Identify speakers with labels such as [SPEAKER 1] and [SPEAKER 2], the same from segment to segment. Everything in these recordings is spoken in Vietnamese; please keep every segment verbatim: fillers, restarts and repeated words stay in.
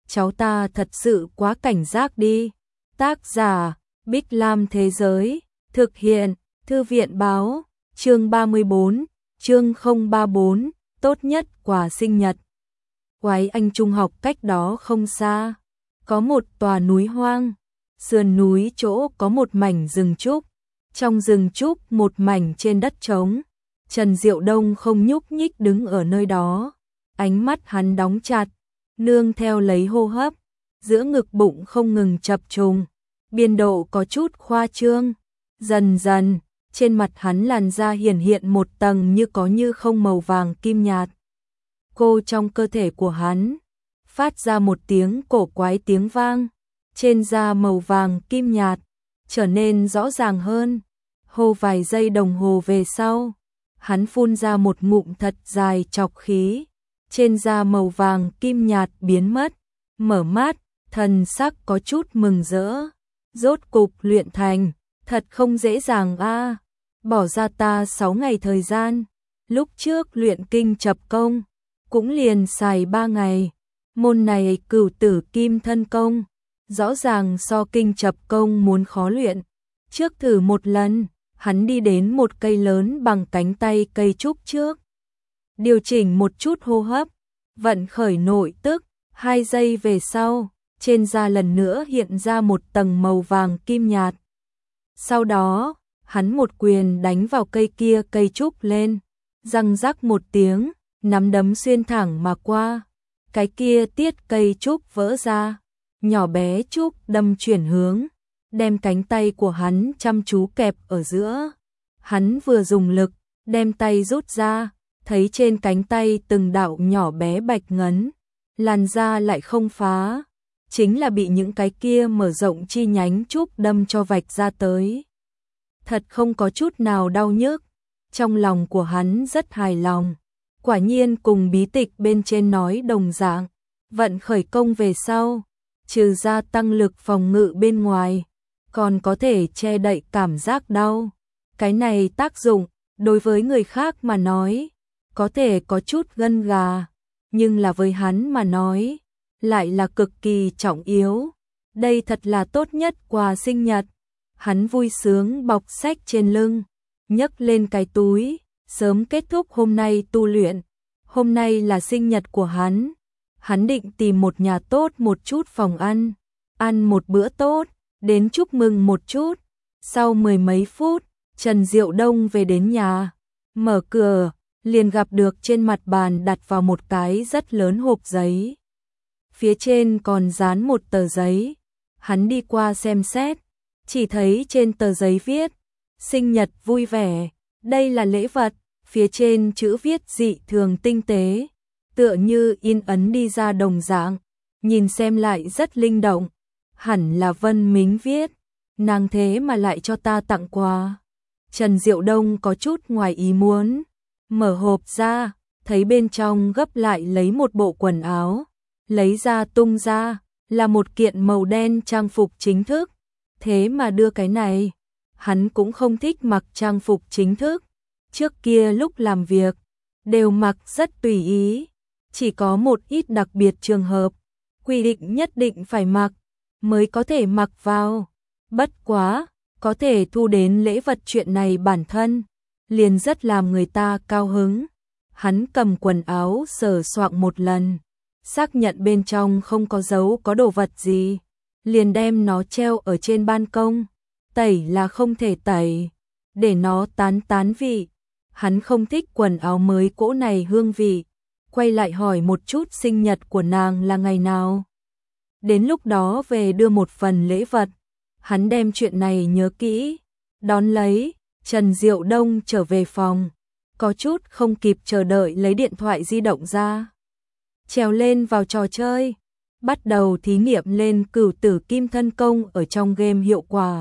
[SPEAKER 1] cháu ta thật sự quá cảnh giác đi. Tác giả, Bích Lam Thế Giới, thực hiện, Thư viện Báo, chương ba mươi bốn, chương không ba bốn, tốt nhất quà sinh nhật. Quái Anh Trung học cách đó không xa, có một tòa núi hoang, sườn núi chỗ có một mảnh rừng trúc, trong rừng trúc một mảnh trên đất trống. Trần Diệu Đông không nhúc nhích đứng ở nơi đó, ánh mắt hắn đóng chặt, nương theo lấy hô hấp, giữa ngực bụng không ngừng chập trùng, biên độ có chút khoa trương. Dần dần, trên mặt hắn làn da hiển hiện một tầng như có như không màu vàng kim nhạt. Cô trong cơ thể của hắn phát ra một tiếng cổ quái tiếng vang, trên da màu vàng kim nhạt trở nên rõ ràng hơn. Hô vài giây đồng hồ về sau, hắn phun ra một ngụm thật dài trọc khí, trên da màu vàng kim nhạt biến mất, mở mắt, thần sắc có chút mừng rỡ. Rốt cục luyện thành, thật không dễ dàng a, bỏ ra ta sáu ngày thời gian, lúc trước luyện kinh chập công, cũng liền xài ba ngày, môn này Cửu Tử Kim Thân Công, rõ ràng so kinh chập công muốn khó luyện. Trước thử một lần, hắn đi đến một cây lớn bằng cánh tay cây trúc trước, điều chỉnh một chút hô hấp, vận khởi nội tức, hai giây về sau, trên da lần nữa hiện ra một tầng màu vàng kim nhạt. Sau đó, hắn một quyền đánh vào cây kia cây trúc lên, răng rắc một tiếng, nắm đấm xuyên thẳng mà qua, cái kia tiết cây trúc vỡ ra, nhỏ bé trúc đâm chuyển hướng, đem cánh tay của hắn chăm chú kẹp ở giữa. Hắn vừa dùng lực, đem tay rút ra, thấy trên cánh tay từng đạo nhỏ bé bạch ngấn, làn da lại không phá, chính là bị những cái kia mở rộng chi nhánh trúc đâm cho vạch ra tới. Thật không có chút nào đau nhức, trong lòng của hắn rất hài lòng, quả nhiên cùng bí tịch bên trên nói đồng dạng, vận khởi công về sau, trừ ra tăng lực phòng ngự bên ngoài, còn có thể che đậy cảm giác đau. Cái này tác dụng, đối với người khác mà nói, có thể có chút gân gà, nhưng là với hắn mà nói, lại là cực kỳ trọng yếu. Đây thật là tốt nhất quà sinh nhật. Hắn vui sướng bọc sách trên lưng, nhấc lên cái túi, sớm kết thúc hôm nay tu luyện. Hôm nay là sinh nhật của hắn. Hắn định tìm một nhà tốt một chút phòng ăn, ăn một bữa tốt, đến chúc mừng một chút. Sau mười mấy phút, Trần Diệu Đông về đến nhà, mở cửa, liền gặp được trên mặt bàn đặt vào một cái rất lớn hộp giấy. Phía trên còn dán một tờ giấy. Hắn đi qua xem xét, chỉ thấy trên tờ giấy viết, sinh nhật vui vẻ, đây là lễ vật, phía trên chữ viết dị thường tinh tế, tựa như in ấn đi ra đồng dạng, nhìn xem lại rất linh động, hẳn là Vân Mính viết, nàng thế mà lại cho ta tặng quà. Trần Diệu Đông có chút ngoài ý muốn, mở hộp ra, thấy bên trong gấp lại lấy một bộ quần áo, lấy ra tung ra, là một kiện màu đen trang phục chính thức. Thế mà đưa cái này, hắn cũng không thích mặc trang phục chính thức. Trước kia lúc làm việc, đều mặc rất tùy ý, chỉ có một ít đặc biệt trường hợp, quy định nhất định phải mặc, mới có thể mặc vào. Bất quá, có thể thu đến lễ vật chuyện này bản thân, liền rất làm người ta cao hứng. Hắn cầm quần áo sờ soạng một lần, xác nhận bên trong không có dấu có đồ vật gì, liền đem nó treo ở trên ban công. Tẩy là không thể tẩy, để nó tán tán vị. Hắn không thích quần áo mới cỗ này hương vị. Quay lại hỏi một chút sinh nhật của nàng là ngày nào. Đến lúc đó về đưa một phần lễ vật. Hắn đem chuyện này nhớ kỹ. Đón lấy, Trần Diệu Đông trở về phòng. Có chút không kịp chờ đợi lấy điện thoại di động ra. Trèo lên vào trò chơi. Bắt đầu thí nghiệm lên Cửu Tử Kim Thân Công ở trong game hiệu quả.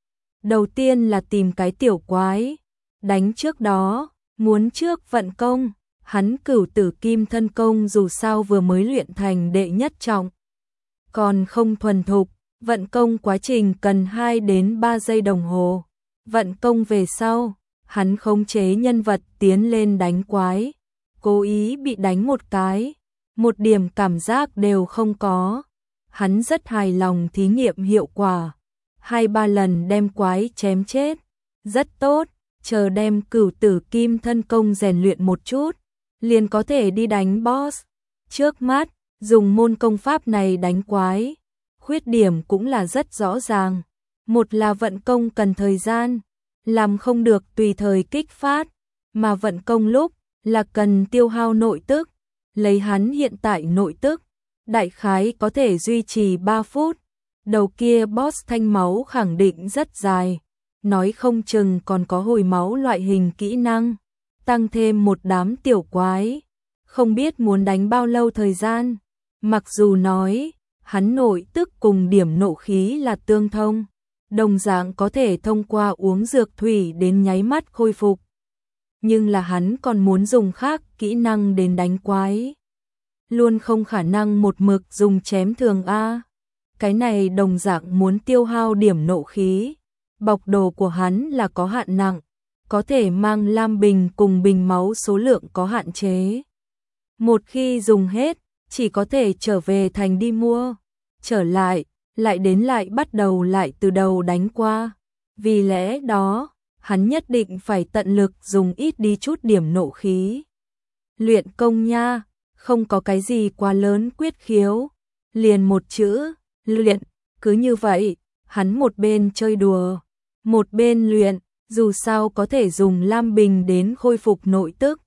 [SPEAKER 1] Đầu tiên là tìm cái tiểu quái, đánh trước đó, muốn trước vận công, hắn Cửu Tử Kim Thân Công dù sao vừa mới luyện thành đệ nhất trọng, còn không thuần thục, vận công quá trình cần hai đến ba giây đồng hồ. Vận công về sau, hắn khống chế nhân vật tiến lên đánh quái, cố ý bị đánh một cái, một điểm cảm giác đều không có, hắn rất hài lòng thí nghiệm hiệu quả. Hai ba lần đem quái chém chết, rất tốt, chờ đem cửu tử kim thân công rèn luyện một chút, liền có thể đi đánh boss. Trước mắt, dùng môn công pháp này đánh quái, khuyết điểm cũng là rất rõ ràng. Một là vận công cần thời gian, làm không được tùy thời kích phát, mà vận công lúc là cần tiêu hao nội tức. Lấy hắn hiện tại nội tức, đại khái có thể duy trì ba phút. Đầu kia boss thanh máu khẳng định rất dài, nói không chừng còn có hồi máu loại hình kỹ năng, tăng thêm một đám tiểu quái, không biết muốn đánh bao lâu thời gian. Mặc dù nói, hắn nội tức cùng điểm nộ khí là tương thông, đồng dạng có thể thông qua uống dược thủy đến nháy mắt khôi phục. Nhưng là hắn còn muốn dùng khác kỹ năng đến đánh quái. Luôn không khả năng một mực dùng chém thường A. Cái này đồng dạng muốn tiêu hao điểm nộ khí. Bọc đồ của hắn là có hạn nặng, có thể mang lam bình cùng bình máu số lượng có hạn chế. Một khi dùng hết, chỉ có thể trở về thành đi mua. Trở lại, lại đến lại bắt đầu lại từ đầu đánh qua. Vì lẽ đó, hắn nhất định phải tận lực dùng ít đi chút điểm nộ khí. Luyện công nha, không có cái gì quá lớn quyết khiếu. Liền một chữ, luyện, cứ như vậy, hắn một bên chơi đùa, một bên luyện, dù sao có thể dùng lam bình đến khôi phục nội tức.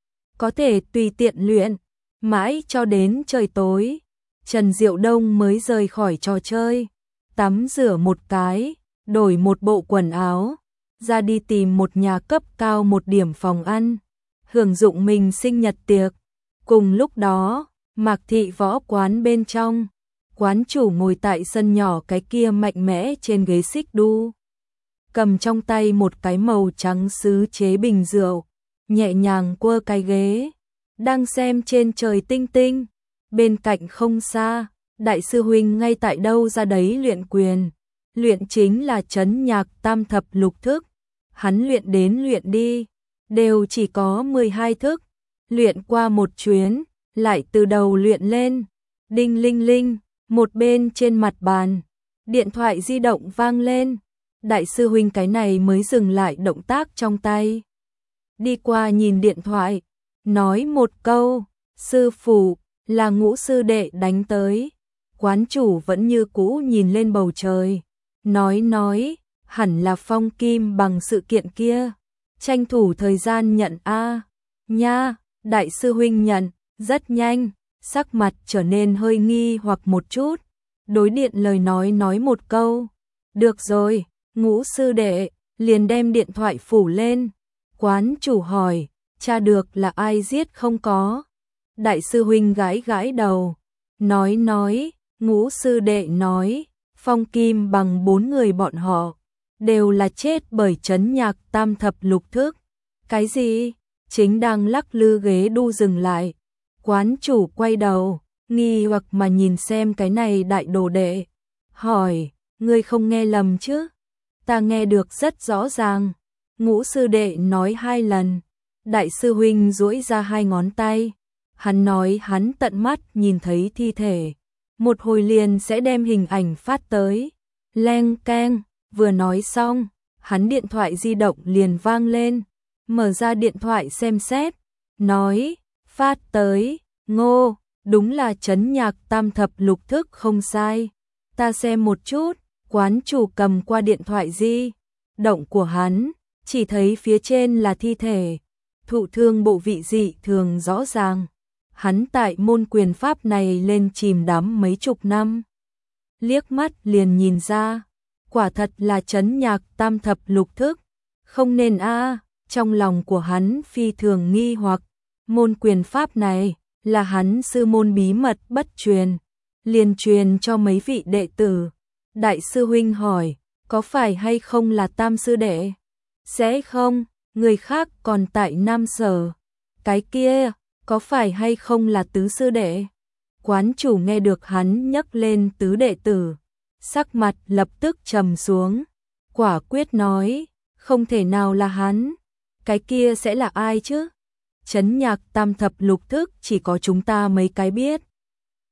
[SPEAKER 1] Có thể tùy tiện luyện, mãi cho đến trời tối. Trần Diệu Đông mới rời khỏi trò chơi, tắm rửa một cái, đổi một bộ quần áo, ra đi tìm một nhà cấp cao một điểm phòng ăn, hưởng dụng mình sinh nhật tiệc. Cùng lúc đó, Mạc Thị võ quán bên trong, quán chủ ngồi tại sân nhỏ cái kia mạnh mẽ trên ghế xích đu, cầm trong tay một cái màu trắng sứ chế bình rượu, nhẹ nhàng quơ cái ghế, đang xem trên trời tinh tinh. Bên cạnh không xa, đại sư huynh ngay tại đâu ra đấy luyện quyền. Luyện chính là trấn nhạc tam thập lục thức. Hắn luyện đến luyện đi, đều chỉ có mười hai thức. Luyện qua một chuyến, lại từ đầu luyện lên. Đinh linh linh, một bên trên mặt bàn, điện thoại di động vang lên. Đại sư huynh cái này mới dừng lại động tác trong tay. Đi qua nhìn điện thoại, nói một câu, sư phụ, là Ngũ sư đệ đánh tới. Quán chủ vẫn như cũ nhìn lên bầu trời, nói nói, hẳn là Phong Kim bằng sự kiện kia, tranh thủ thời gian nhận a. Nha, đại sư huynh nhận, rất nhanh, sắc mặt trở nên hơi nghi hoặc một chút, đối điện lời nói nói một câu, được rồi, Ngũ sư đệ, liền đem điện thoại phủ lên. Quán chủ hỏi, tra được là ai giết không có? Đại sư huynh gãi gãi đầu, nói nói, Ngũ sư đệ nói, Phong Kim bằng bốn người bọn họ, đều là chết bởi trấn nhạc tam thập lục thức. Cái gì? Chính đang lắc lư ghế đu dừng lại. Quán chủ quay đầu, nghi hoặc mà nhìn xem cái này đại đồ đệ. Hỏi, ngươi không nghe lầm chứ? Ta nghe được rất rõ ràng. Ngũ sư đệ nói hai lần. Đại sư huynh duỗi ra hai ngón tay. Hắn nói hắn tận mắt nhìn thấy thi thể. Một hồi liền sẽ đem hình ảnh phát tới. Leng keng, vừa nói xong, hắn điện thoại di động liền vang lên. Mở ra điện thoại xem xét, nói, phát tới, Ngô, đúng là trấn nhạc tam thập lục thức không sai. Ta xem một chút, quán chủ cầm qua điện thoại di động của hắn, chỉ thấy phía trên là thi thể, thụ thương bộ vị dị thường rõ ràng. Hắn tại môn quyền pháp này lên chìm đắm mấy chục năm. Liếc mắt liền nhìn ra, quả thật là trấn nhạc tam thập lục thức, không nên a. Trong lòng của hắn phi thường nghi hoặc, môn quyền pháp này là hắn sư môn bí mật bất truyền, liền truyền cho mấy vị đệ tử. Đại sư huynh hỏi, có phải hay không là tam sư đệ? Sẽ không, người khác còn tại Nam Sở. Cái kia, có phải hay không là tứ sư đệ? Quán chủ nghe được hắn nhắc lên tứ đệ tử, sắc mặt lập tức trầm xuống, quả quyết nói, không thể nào là hắn. Cái kia sẽ là ai chứ? Trấn nhạc tam thập lục thức chỉ có chúng ta mấy cái biết.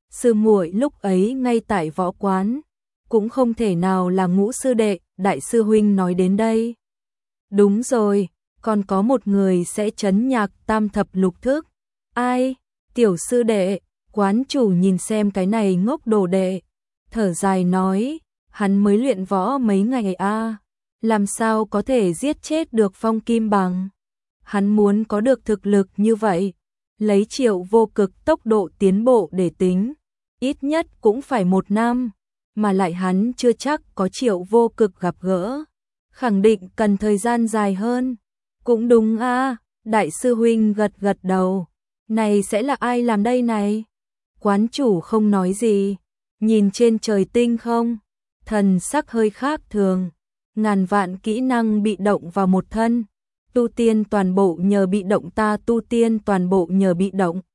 [SPEAKER 1] sư muội lúc ấy ngay tại võ quán, cũng không thể nào là Ngũ sư đệ. Đại sư huynh nói đến đây. Đúng rồi, còn có một người sẽ trấn nhạc tam thập lục thức. Ai? Tiểu sư đệ. Quán chủ nhìn xem cái này ngốc đồ đệ, thở dài nói, hắn mới luyện võ mấy ngày a, làm sao có thể giết chết được Phong Kim Bằng. Hắn muốn có được thực lực như vậy, lấy Triệu Vô Cực tốc độ tiến bộ để tính, ít nhất cũng phải một năm, mà lại hắn chưa chắc có Triệu Vô Cực gặp gỡ, khẳng định cần thời gian dài hơn. Cũng đúng a, đại sư huynh gật gật đầu. Này sẽ là ai làm đây này? Quán chủ không nói gì, nhìn trên trời tinh không, thần sắc hơi khác thường, ngàn vạn kỹ năng bị động vào một thân, tu tiên toàn bộ nhờ bị động, ta tu tiên toàn bộ nhờ bị động.